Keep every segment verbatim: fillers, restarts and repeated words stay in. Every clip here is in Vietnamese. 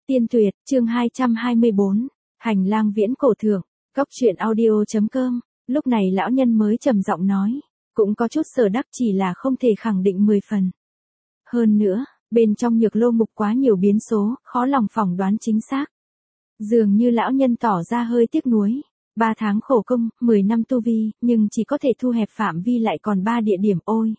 Tiên Tuyệt, chương hai trăm hai mươi bốn, Hành lang viễn cổ thượng, Cốc truyện audio.com, lúc này lão nhân mới trầm giọng nói, cũng có chút sở đắc chỉ là không thể khẳng định mười phần. Hơn nữa, bên trong Nhược Lô Mục quá nhiều biến số, khó lòng phỏng đoán chính xác. Dường như lão nhân tỏ ra hơi tiếc nuối, ba tháng khổ công, mười năm tu vi, nhưng chỉ có thể thu hẹp phạm vi lại còn ba địa điểm ôi.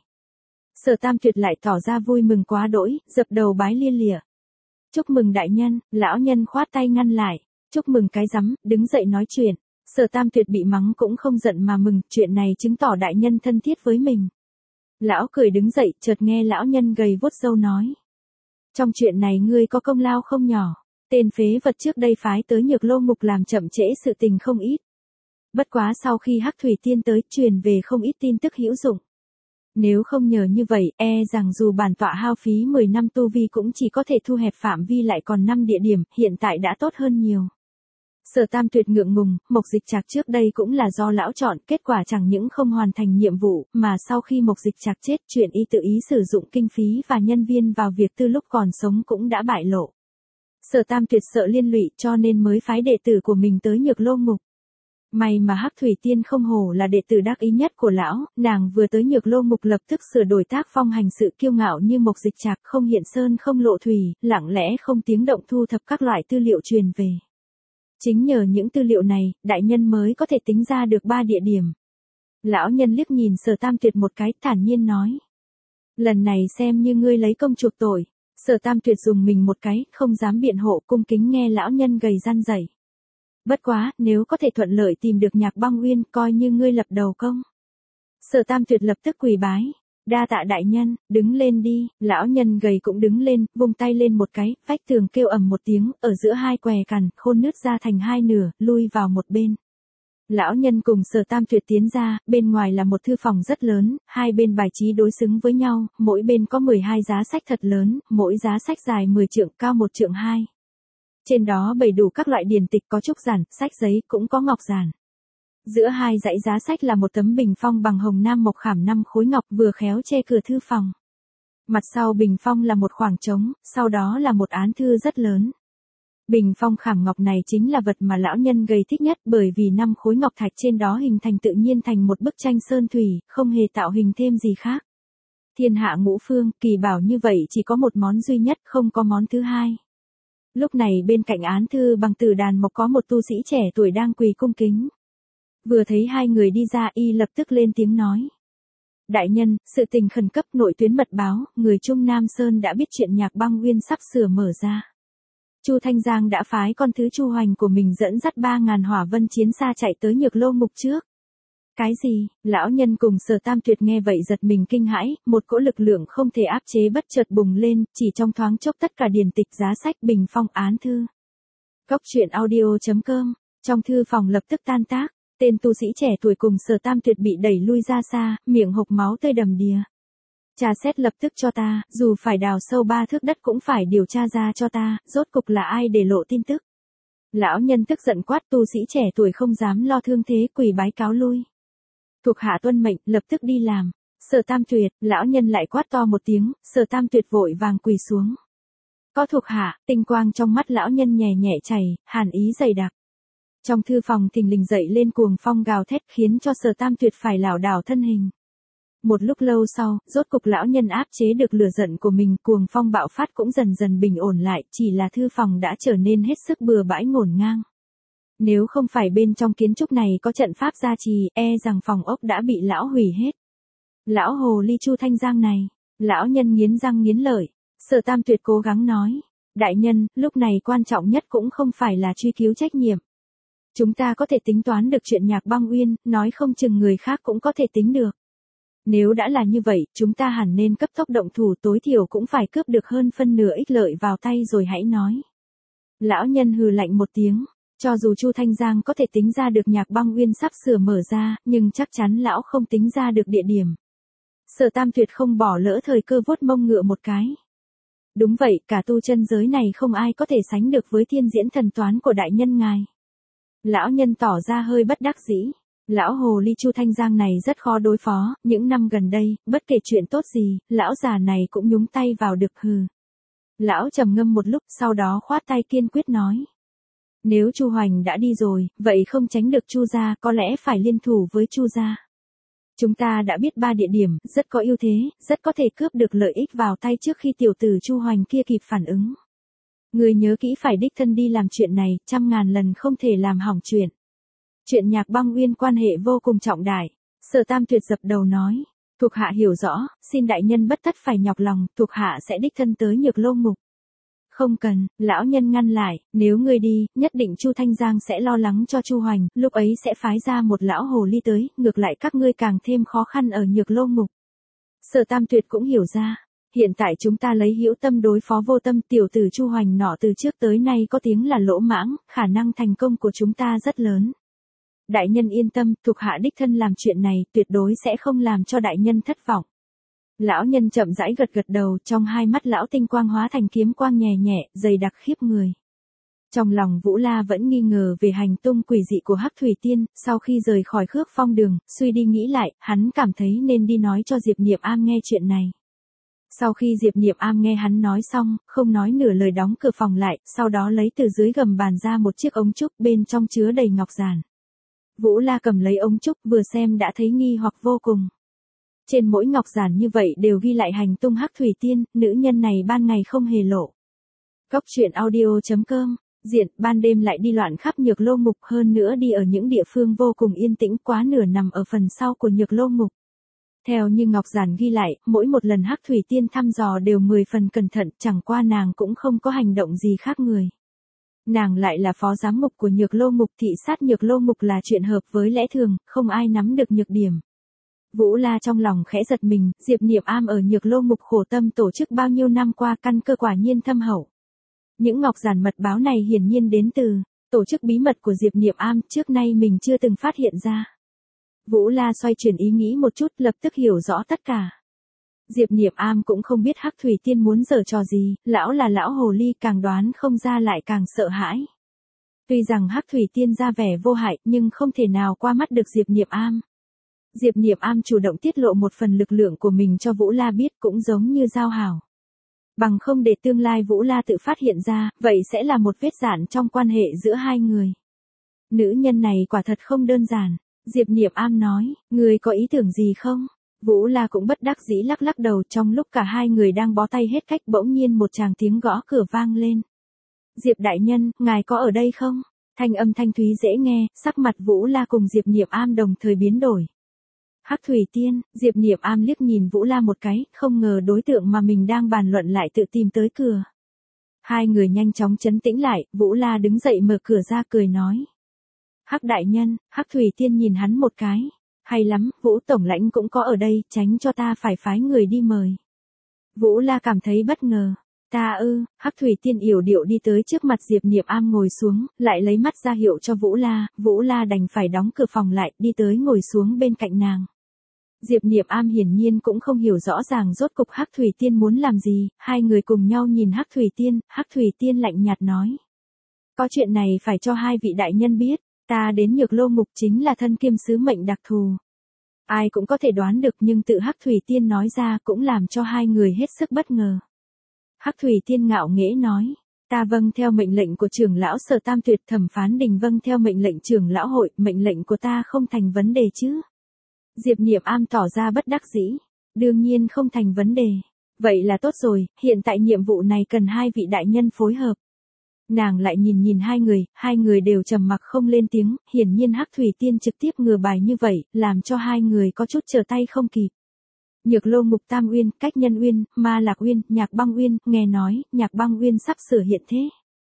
Sở Tam Tuyệt lại tỏ ra vui mừng quá đỗi, dập đầu bái lia lịa. Chúc mừng đại nhân, lão nhân khoát tay ngăn lại, chúc mừng cái rắm, đứng dậy nói chuyện. Sở Tam Tuyệt bị mắng cũng không giận mà mừng, chuyện này chứng tỏ đại nhân thân thiết với mình. Lão cười đứng dậy, chợt nghe lão nhân gầy vuốt râu nói. Trong chuyện này ngươi có công lao không nhỏ, tên phế vật trước đây phái tới Nhược Lô Mục làm chậm trễ sự tình không ít. Bất quá sau khi Hắc Thủy Tiên tới, truyền về không ít tin tức hữu dụng. Nếu không nhờ như vậy, e rằng dù bản tọa hao phí mười năm tu vi cũng chỉ có thể thu hẹp phạm vi lại còn năm địa điểm, hiện tại đã tốt hơn nhiều. Sở Tam Tuyệt ngượng ngùng, Mộc Dịch Trạc trước đây cũng là do lão chọn, kết quả chẳng những không hoàn thành nhiệm vụ, mà sau khi Mộc Dịch Trạc chết, chuyện y tự ý sử dụng kinh phí và nhân viên vào việc tư lúc còn sống cũng đã bại lộ. Sở Tam Tuyệt sợ liên lụy cho nên mới phái đệ tử của mình tới Nhược Lô Mục. May mà Hắc Thủy Tiên không hổ là đệ tử đắc ý nhất của lão, nàng vừa tới Nhược Lô Mục lập tức sửa đổi tác phong hành sự kiêu ngạo như Mộc Dịch Trạc, không hiện sơn không lộ thủy, lặng lẽ không tiếng động thu thập các loại tư liệu truyền về. Chính nhờ những tư liệu này, đại nhân mới có thể tính ra được ba địa điểm. Lão nhân liếc nhìn Sở Tam Tuyệt một cái, thản nhiên nói. Lần này xem như ngươi lấy công chuộc tội. Sở Tam Tuyệt dùng mình một cái, không dám biện hộ, cung kính nghe lão nhân gầy răn rẩy. Bất quá, nếu có thể thuận lợi tìm được Nhạc Băng Uyên, coi như ngươi lập đầu công. Sở Tam Tuyệt lập tức quỳ bái. Đa tạ đại nhân, đứng lên đi, lão nhân gầy cũng đứng lên, vung tay lên một cái, vách tường kêu ầm một tiếng, ở giữa hai què cằn, khôn nứt ra thành hai nửa, lui vào một bên. Lão nhân cùng Sở Tam Tuyệt tiến ra, bên ngoài là một thư phòng rất lớn, hai bên bài trí đối xứng với nhau, mỗi bên có mười hai giá sách thật lớn, mỗi giá sách dài mười trượng, cao một trượng hai. Trên đó bày đủ các loại điển tịch, có trúc giản, sách giấy, cũng có ngọc giản. Giữa hai dãy giá sách là một tấm bình phong bằng hồng nam mộc khảm năm khối ngọc vừa khéo che cửa thư phòng. Mặt sau bình phong là một khoảng trống, sau đó là một án thư rất lớn. Bình phong khảm ngọc này chính là vật mà lão nhân gầy thích nhất, bởi vì năm khối ngọc thạch trên đó hình thành tự nhiên thành một bức tranh sơn thủy, không hề tạo hình thêm gì khác. Thiên hạ ngũ phương, kỳ bảo như vậy chỉ có một món duy nhất, không có món thứ hai. Lúc này bên cạnh án thư bằng tử đàn mộc có một tu sĩ trẻ tuổi đang quỳ cung kính. Vừa thấy hai người đi ra, y lập tức lên tiếng nói. Đại nhân, sự tình khẩn cấp, nội tuyến mật báo, người Trung Nam Sơn đã biết chuyện Nhạc Băng Uyên sắp sửa mở ra. Chu Thanh Giang đã phái con thứ Chu Hoành của mình dẫn dắt ba ngàn hỏa vân chiến xa chạy tới Nhược Lô Mục trước. Cái gì? Lão nhân cùng Sở Tam Tuyệt nghe vậy giật mình kinh hãi, một cỗ lực lượng không thể áp chế bất chợt bùng lên, chỉ trong thoáng chốc tất cả điển tịch, giá sách, bình phong, án thư. Cốc truyện audio.com, trong thư phòng lập tức tan tác. Tên tu sĩ trẻ tuổi cùng Sở Tam Tuyệt bị đẩy lui ra xa, miệng hộc máu tươi đầm đìa. Tra xét lập tức cho ta, dù phải đào sâu ba thước đất cũng phải điều tra ra cho ta, rốt cục là ai để lộ tin tức. Lão nhân tức giận quát, tu sĩ trẻ tuổi không dám lo thương thế, quỳ bái cáo lui. Thuộc hạ tuân mệnh, lập tức đi làm. Sở Tam Tuyệt, lão nhân lại quát to một tiếng, Sở Tam Tuyệt vội vàng quỳ xuống. Có thuộc hạ, tinh quang trong mắt lão nhân nhẹ nhẹ chảy, hàn ý dày đặc. Trong thư phòng thình lình dậy lên cuồng phong gào thét, khiến cho Sở Tam Tuyệt phải lảo đảo thân hình. Một lúc lâu sau, rốt cục lão nhân áp chế được lửa giận của mình, cuồng phong bạo phát cũng dần dần bình ổn lại, chỉ là thư phòng đã trở nên hết sức bừa bãi ngổn ngang. Nếu không phải bên trong kiến trúc này có trận pháp gia trì, e rằng phòng ốc đã bị lão hủy hết. Lão hồ ly Chu Thanh Giang này, lão nhân nghiến răng nghiến lợi. Sở Tam Tuyệt cố gắng nói, đại nhân, lúc này quan trọng nhất cũng không phải là truy cứu trách nhiệm. Chúng ta có thể tính toán được chuyện Nhạc Băng Uyên, nói không chừng người khác cũng có thể tính được. Nếu đã là như vậy, chúng ta hẳn nên cấp tốc động thủ, tối thiểu cũng phải cướp được hơn phân nửa ích lợi vào tay rồi hãy nói. Lão nhân hừ lạnh một tiếng, cho dù Chu Thanh Giang có thể tính ra được Nhạc Băng Uyên sắp sửa mở ra, nhưng chắc chắn lão không tính ra được địa điểm. Sở Tam Tuyệt không bỏ lỡ thời cơ vuốt mông ngựa một cái. Đúng vậy, cả tu chân giới này không ai có thể sánh được với thiên diễn thần toán của đại nhân ngài. Lão nhân tỏ ra hơi bất đắc dĩ. Lão hồ ly Chu Thanh Giang này rất khó đối phó, những năm gần đây, bất kể chuyện tốt gì, lão già này cũng nhúng tay vào được hừ. Lão trầm ngâm một lúc, sau đó khoát tay kiên quyết nói. Nếu Chu Hoành đã đi rồi, vậy không tránh được Chu gia, có lẽ phải liên thủ với Chu gia. Chúng ta đã biết ba địa điểm, rất có ưu thế, rất có thể cướp được lợi ích vào tay trước khi tiểu tử Chu Hoành kia kịp phản ứng. Người nhớ kỹ phải đích thân đi làm chuyện này, trăm ngàn lần không thể làm hỏng chuyện. Chuyện Nhạc Băng Uyên quan hệ vô cùng trọng đại. Sở Tam Tuyệt dập đầu nói, thuộc hạ hiểu rõ, xin đại nhân bất tất phải nhọc lòng, thuộc hạ sẽ đích thân tới Nhược Lô Ngục. Không cần, lão nhân ngăn lại, nếu ngươi đi, nhất định Chu Thanh Giang sẽ lo lắng cho Chu Hoành, lúc ấy sẽ phái ra một lão hồ ly tới, ngược lại các ngươi càng thêm khó khăn ở Nhược Lô Ngục. Sở Tam Tuyệt cũng hiểu ra, hiện tại chúng ta lấy hữu tâm đối phó vô tâm, tiểu tử Chu Hoành nọ từ trước tới nay có tiếng là lỗ mãng, khả năng thành công của chúng ta rất lớn. Đại nhân yên tâm, thuộc hạ đích thân làm chuyện này, tuyệt đối sẽ không làm cho đại nhân thất vọng. Lão nhân chậm rãi gật gật đầu, trong hai mắt lão tinh quang hóa thành kiếm quang nhẹ nhẹ, dày đặc khiếp người. Trong lòng Vũ La vẫn nghi ngờ về hành tung quỷ dị của Hắc Thủy Tiên, sau khi rời khỏi Khước Phong Đường, suy đi nghĩ lại, hắn cảm thấy nên đi nói cho Diệp Niệm Am nghe chuyện này. Sau khi Diệp Niệm Am nghe hắn nói xong, không nói nửa lời đóng cửa phòng lại, sau đó lấy từ dưới gầm bàn ra một chiếc ống trúc bên trong chứa đầy ngọc giản. Vũ La cầm lấy ống trúc vừa xem đã thấy nghi hoặc vô cùng. Trên mỗi ngọc giản như vậy đều ghi lại hành tung Hắc Thủy Tiên, nữ nhân này ban ngày không hề lộ. Cốc truyện audio chấm com, diện, ban đêm lại đi loạn khắp Nhược Lô Ngục, hơn nữa đi ở những địa phương vô cùng yên tĩnh, quá nửa nằm ở phần sau của Nhược Lô Ngục. Theo như ngọc giản ghi lại, mỗi một lần Hắc Thủy Tiên thăm dò đều mười phần cẩn thận, chẳng qua nàng cũng không có hành động gì khác người. Nàng lại là phó giám mục của Nhược Lô Ngục, thị sát Nhược Lô Ngục là chuyện hợp với lẽ thường, không ai nắm được nhược điểm. Vũ La trong lòng khẽ giật mình, Diệp Niệm Am ở Nhược Lô Ngục khổ tâm tổ chức bao nhiêu năm qua, căn cơ quả nhiên thâm hậu. Những ngọc giản mật báo này hiển nhiên đến từ tổ chức bí mật của Diệp Niệm Am, trước nay mình chưa từng phát hiện ra. Vũ La xoay chuyển ý nghĩ một chút, lập tức hiểu rõ tất cả. Diệp Niệm Am cũng không biết Hắc Thủy Tiên muốn giở trò gì, lão là lão hồ ly, càng đoán không ra lại càng sợ hãi. Tuy rằng Hắc Thủy Tiên ra vẻ vô hại, nhưng không thể nào qua mắt được Diệp Niệm Am. Diệp Niệm Am chủ động tiết lộ một phần lực lượng của mình cho Vũ La biết, cũng giống như giao hảo. Bằng không để tương lai Vũ La tự phát hiện ra, vậy sẽ là một vết rạn trong quan hệ giữa hai người. Nữ nhân này quả thật không đơn giản. Diệp Niệm Am nói, người có ý tưởng gì không? Vũ La cũng bất đắc dĩ lắc lắc đầu, trong lúc cả hai người đang bó tay hết cách bỗng nhiên một tràng tiếng gõ cửa vang lên. Diệp đại nhân, ngài có ở đây không? Thanh âm thanh thúy dễ nghe, sắc mặt Vũ La cùng Diệp Niệm Am đồng thời biến đổi. Hắc Thủy Tiên, Diệp Niệm Am liếc nhìn Vũ La một cái, không ngờ đối tượng mà mình đang bàn luận lại tự tìm tới cửa. Hai người nhanh chóng trấn tĩnh lại, Vũ La đứng dậy mở cửa ra cười nói. Hắc đại nhân, Hắc Thủy Tiên nhìn hắn một cái. Hay lắm, Vũ tổng lãnh cũng có ở đây, tránh cho ta phải phái người đi mời. Vũ La cảm thấy bất ngờ. Ta ư, Hắc Thủy Tiên yểu điệu đi tới trước mặt Diệp Niệm Am ngồi xuống, lại lấy mắt ra hiệu cho Vũ La, Vũ La đành phải đóng cửa phòng lại, đi tới ngồi xuống bên cạnh nàng. Diệp Niệm Am hiển nhiên cũng không hiểu rõ ràng rốt cục Hắc Thủy Tiên muốn làm gì, hai người cùng nhau nhìn Hắc Thủy Tiên, Hắc Thủy Tiên lạnh nhạt nói. Có chuyện này phải cho hai vị đại nhân biết, ta đến Nhược Lô Ngục chính là thân kiêm sứ mệnh đặc thù. Ai cũng có thể đoán được, nhưng tự Hắc Thủy Tiên nói ra cũng làm cho hai người hết sức bất ngờ. Hắc Thủy Tiên ngạo nghễ nói, ta vâng theo mệnh lệnh của trưởng lão Sở Tam Tuyệt, Thẩm Phán Đình vâng theo mệnh lệnh trưởng lão hội, mệnh lệnh của ta không thành vấn đề chứ? Diệp Niệm Am tỏ ra bất đắc dĩ, đương nhiên không thành vấn đề. Vậy là tốt rồi, hiện tại nhiệm vụ này cần hai vị đại nhân phối hợp. Nàng lại nhìn nhìn hai người, hai người đều trầm mặc không lên tiếng, hiển nhiên Hắc Thủy Tiên trực tiếp ngừa bài như vậy, làm cho hai người có chút trở tay không kịp. Nhược Lô Ngục Tam Uyên, Cách Nhân Uyên, Ma Lạc Uyên, Nhạc Băng Uyên, nghe nói, Nhạc Băng Uyên sắp sửa hiện thế.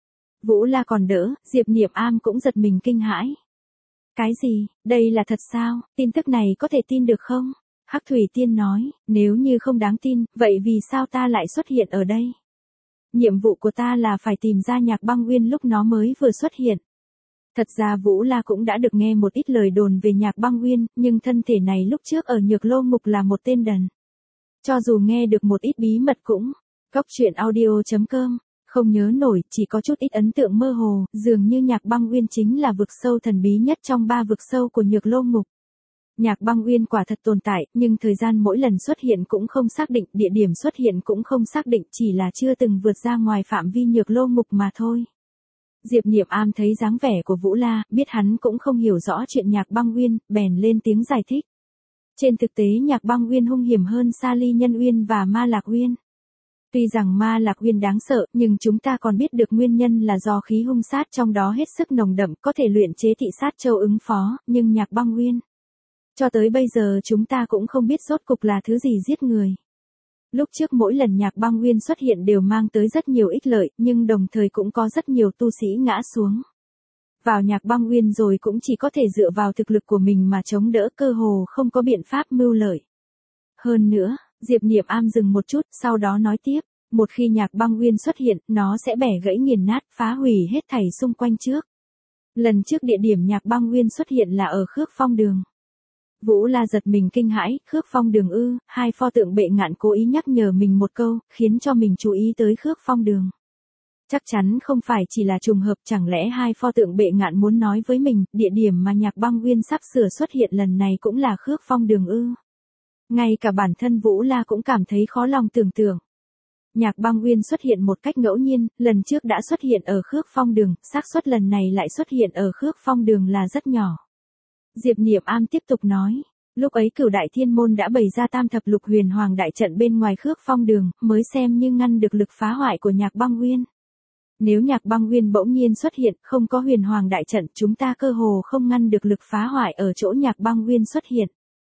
Vũ La còn đỡ, Diệp Niệm Am cũng giật mình kinh hãi. Cái gì, đây là thật sao, tin tức này có thể tin được không? Hắc Thủy Tiên nói, nếu như không đáng tin, vậy vì sao ta lại xuất hiện ở đây? Nhiệm vụ của ta là phải tìm ra Nhạc Băng Uyên lúc nó mới vừa xuất hiện. Thật ra Vũ La cũng đã được nghe một ít lời đồn về Nhạc Băng Uyên, nhưng thân thể này lúc trước ở Nhược Lô Ngục là một tên đần. Cho dù nghe được một ít bí mật cũng, cốc truyện audio chấm com, không nhớ nổi, chỉ có chút ít ấn tượng mơ hồ, dường như Nhạc Băng Uyên chính là vực sâu thần bí nhất trong ba vực sâu của Nhược Lô Ngục. Nhạc Băng Uyên quả thật tồn tại, nhưng thời gian mỗi lần xuất hiện cũng không xác định, địa điểm xuất hiện cũng không xác định, chỉ là chưa từng vượt ra ngoài phạm vi Nhược Lô Ngục mà thôi. Diệp Niệm Am thấy dáng vẻ của Vũ La, biết hắn cũng không hiểu rõ chuyện Nhạc Băng Uyên, bèn lên tiếng giải thích. Trên thực tế Nhạc Băng Uyên hung hiểm hơn Sa Ly Nhân Uyên và Ma Lạc Uyên. Tuy rằng Ma Lạc Uyên đáng sợ, nhưng chúng ta còn biết được nguyên nhân là do khí hung sát trong đó hết sức nồng đậm, có thể luyện chế thị sát châu ứng phó, nhưng Nhạc Băng Uyên, cho tới bây giờ chúng ta cũng không biết rốt cục là thứ gì giết người. Lúc trước mỗi lần Nhạc Băng Uyên xuất hiện đều mang tới rất nhiều ích lợi, nhưng đồng thời cũng có rất nhiều tu sĩ ngã xuống. Vào Nhạc Băng Uyên rồi cũng chỉ có thể dựa vào thực lực của mình mà chống đỡ, cơ hồ không có biện pháp mưu lợi. Hơn nữa, Diệp Niệm Am dừng một chút, sau đó nói tiếp, một khi Nhạc Băng Uyên xuất hiện, nó sẽ bẻ gãy nghiền nát, phá hủy hết thảy xung quanh trước. Lần trước địa điểm Nhạc Băng Uyên xuất hiện là ở Khước Phong Đường. Vũ La giật mình kinh hãi, Khước Phong Đường ư? Hai pho tượng Bệ Ngạn cố ý nhắc nhở mình một câu, khiến cho mình chú ý tới Khước Phong Đường. Chắc chắn không phải chỉ là trùng hợp, chẳng lẽ hai pho tượng Bệ Ngạn muốn nói với mình, địa điểm mà Nhạc Băng Uyên sắp sửa xuất hiện lần này cũng là Khước Phong Đường ư? Ngay cả bản thân Vũ La cũng cảm thấy khó lòng tưởng tượng. Nhạc Băng Uyên xuất hiện một cách ngẫu nhiên, lần trước đã xuất hiện ở Khước Phong Đường, xác suất lần này lại xuất hiện ở Khước Phong Đường là rất nhỏ. Diệp Niệm Am tiếp tục nói, lúc ấy Cửu Đại Thiên Môn đã bày ra Tam Thập Lục Huyền Hoàng đại trận bên ngoài Khước Phong Đường, mới xem như ngăn được lực phá hoại của Nhạc Băng Uyên. Nếu Nhạc Băng Uyên bỗng nhiên xuất hiện, không có Huyền Hoàng đại trận, chúng ta cơ hồ không ngăn được lực phá hoại ở chỗ Nhạc Băng Uyên xuất hiện.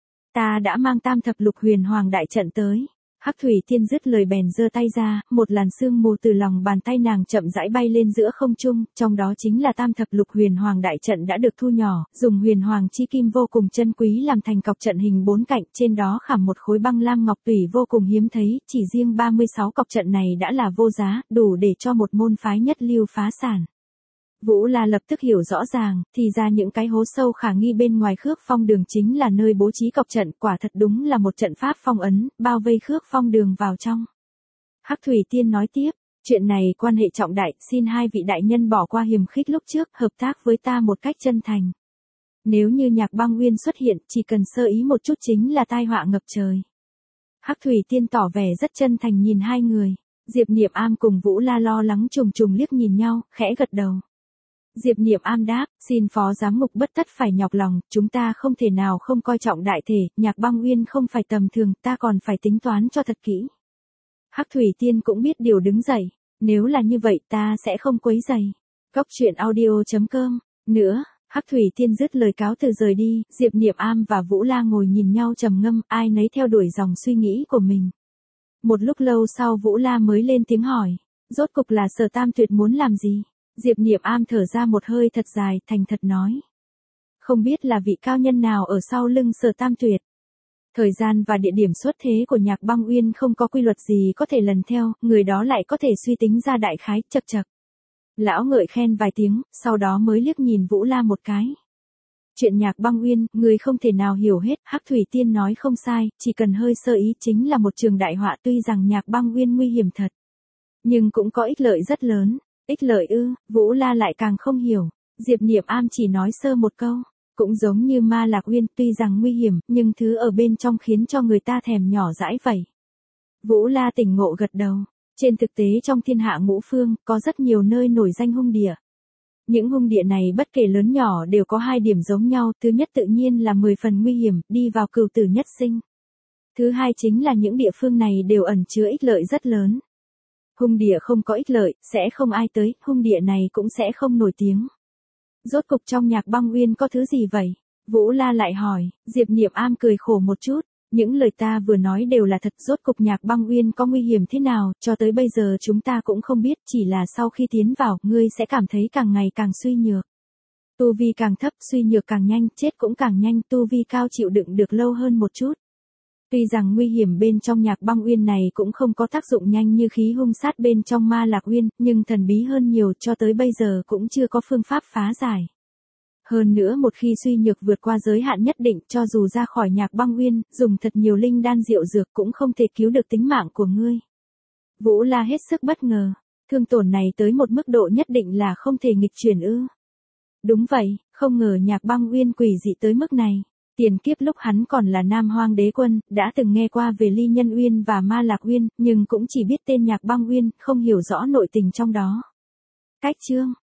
Ta đã mang Tam Thập Lục Huyền Hoàng đại trận tới. Hắc Thủy Tiên dứt lời bèn giơ tay ra, một làn sương mù từ lòng bàn tay nàng chậm rãi bay lên giữa không trung, trong đó chính là Tam Thập Lục Huyền Hoàng đại trận đã được thu nhỏ, dùng huyền hoàng chi kim vô cùng chân quý làm thành cọc trận hình bốn cạnh, trên đó khảm một khối băng lam ngọc tùy vô cùng hiếm thấy, chỉ riêng ba mươi sáu cọc trận này đã là vô giá, đủ để cho một môn phái nhất lưu phá sản. Vũ La lập tức hiểu rõ ràng, thì ra những cái hố sâu khả nghi bên ngoài Khước Phong Đường chính là nơi bố trí cọc trận, quả thật đúng là một trận pháp phong ấn, bao vây Khước Phong Đường vào trong. Hắc Thủy Tiên nói tiếp, chuyện này quan hệ trọng đại, xin hai vị đại nhân bỏ qua hiềm khích lúc trước, hợp tác với ta một cách chân thành. Nếu như Nhạc Băng Uyên xuất hiện, chỉ cần sơ ý một chút chính là tai họa ngập trời. Hắc Thủy Tiên tỏ vẻ rất chân thành nhìn hai người, Diệp Niệm Am cùng Vũ La lo lắng trùng trùng liếc nhìn nhau, khẽ gật đầu. Diệp Niệm Am đáp, xin phó giám mục bất tất phải nhọc lòng, chúng ta không thể nào không coi trọng đại thể, Nhạc Băng Uyên không phải tầm thường, ta còn phải tính toán cho thật kỹ. Hắc Thủy Tiên cũng biết điều đứng dậy, nếu là như vậy ta sẽ không quấy rầy. Cốc truyện audio chấm com, nữa, Hắc Thủy Tiên dứt lời cáo từ rời đi, Diệp Niệm Am và Vũ La ngồi nhìn nhau trầm ngâm, ai nấy theo đuổi dòng suy nghĩ của mình. Một lúc lâu sau Vũ La mới lên tiếng hỏi, rốt cục là Sở Tam Tuyệt muốn làm gì? Diệp Niệm Am thở ra một hơi thật dài, thành thật nói. Không biết là vị cao nhân nào ở sau lưng Sở Tam Tuyệt. Thời gian và địa điểm xuất thế của Nhạc Băng Uyên không có quy luật gì có thể lần theo, người đó lại có thể suy tính ra đại khái, chậc chậc. Lão ngợi khen vài tiếng, sau đó mới liếc nhìn Vũ La một cái. Chuyện Nhạc Băng Uyên, người không thể nào hiểu hết, Hắc Thủy Tiên nói không sai, chỉ cần hơi sơ ý chính là một trường đại họa, tuy rằng Nhạc Băng Uyên nguy hiểm thật. Nhưng cũng có ích lợi rất lớn. Ích lợi ư? Vũ La lại càng không hiểu. Diệp Niệm Am chỉ nói sơ một câu, cũng giống như Ma Lạc Uyên, tuy rằng nguy hiểm, nhưng thứ ở bên trong khiến cho người ta thèm nhỏ dãi vậy. Vũ La tỉnh ngộ gật đầu. Trên thực tế trong thiên hạ ngũ phương, có rất nhiều nơi nổi danh hung địa. Những hung địa này bất kể lớn nhỏ đều có hai điểm giống nhau, thứ nhất tự nhiên là mười phần nguy hiểm, đi vào cửu tử nhất sinh. Thứ hai chính là những địa phương này đều ẩn chứa ích lợi rất lớn. Hung địa không có ích lợi, sẽ không ai tới, hung địa này cũng sẽ không nổi tiếng. Rốt cục trong Nhạc Băng Uyên có thứ gì vậy? Vũ La lại hỏi, Diệp Niệm Am cười khổ một chút, những lời ta vừa nói đều là thật, rốt cục Nhạc Băng Uyên có nguy hiểm thế nào, cho tới bây giờ chúng ta cũng không biết, chỉ là sau khi tiến vào, ngươi sẽ cảm thấy càng ngày càng suy nhược. Tu vi càng thấp, suy nhược càng nhanh, chết cũng càng nhanh, tu vi cao chịu đựng được lâu hơn một chút. Tuy rằng nguy hiểm bên trong Nhạc Băng Uyên này cũng không có tác dụng nhanh như khí hung sát bên trong Ma Lạc Uyên, nhưng thần bí hơn nhiều, cho tới bây giờ cũng chưa có phương pháp phá giải. Hơn nữa một khi suy nhược vượt qua giới hạn nhất định, cho dù ra khỏi Nhạc Băng Uyên, dùng thật nhiều linh đan diệu dược cũng không thể cứu được tính mạng của ngươi. Vũ La hết sức bất ngờ, thương tổn này tới một mức độ nhất định là không thể nghịch chuyển ư? Đúng vậy, không ngờ Nhạc Băng Uyên quỷ dị tới mức này. Tiền kiếp lúc hắn còn là Nam Hoang Đế Quân, đã từng nghe qua về Ly Nhân Uyên và Ma Lạc Uyên, nhưng cũng chỉ biết tên Nhạc Băng Uyên, không hiểu rõ nội tình trong đó. Cách chương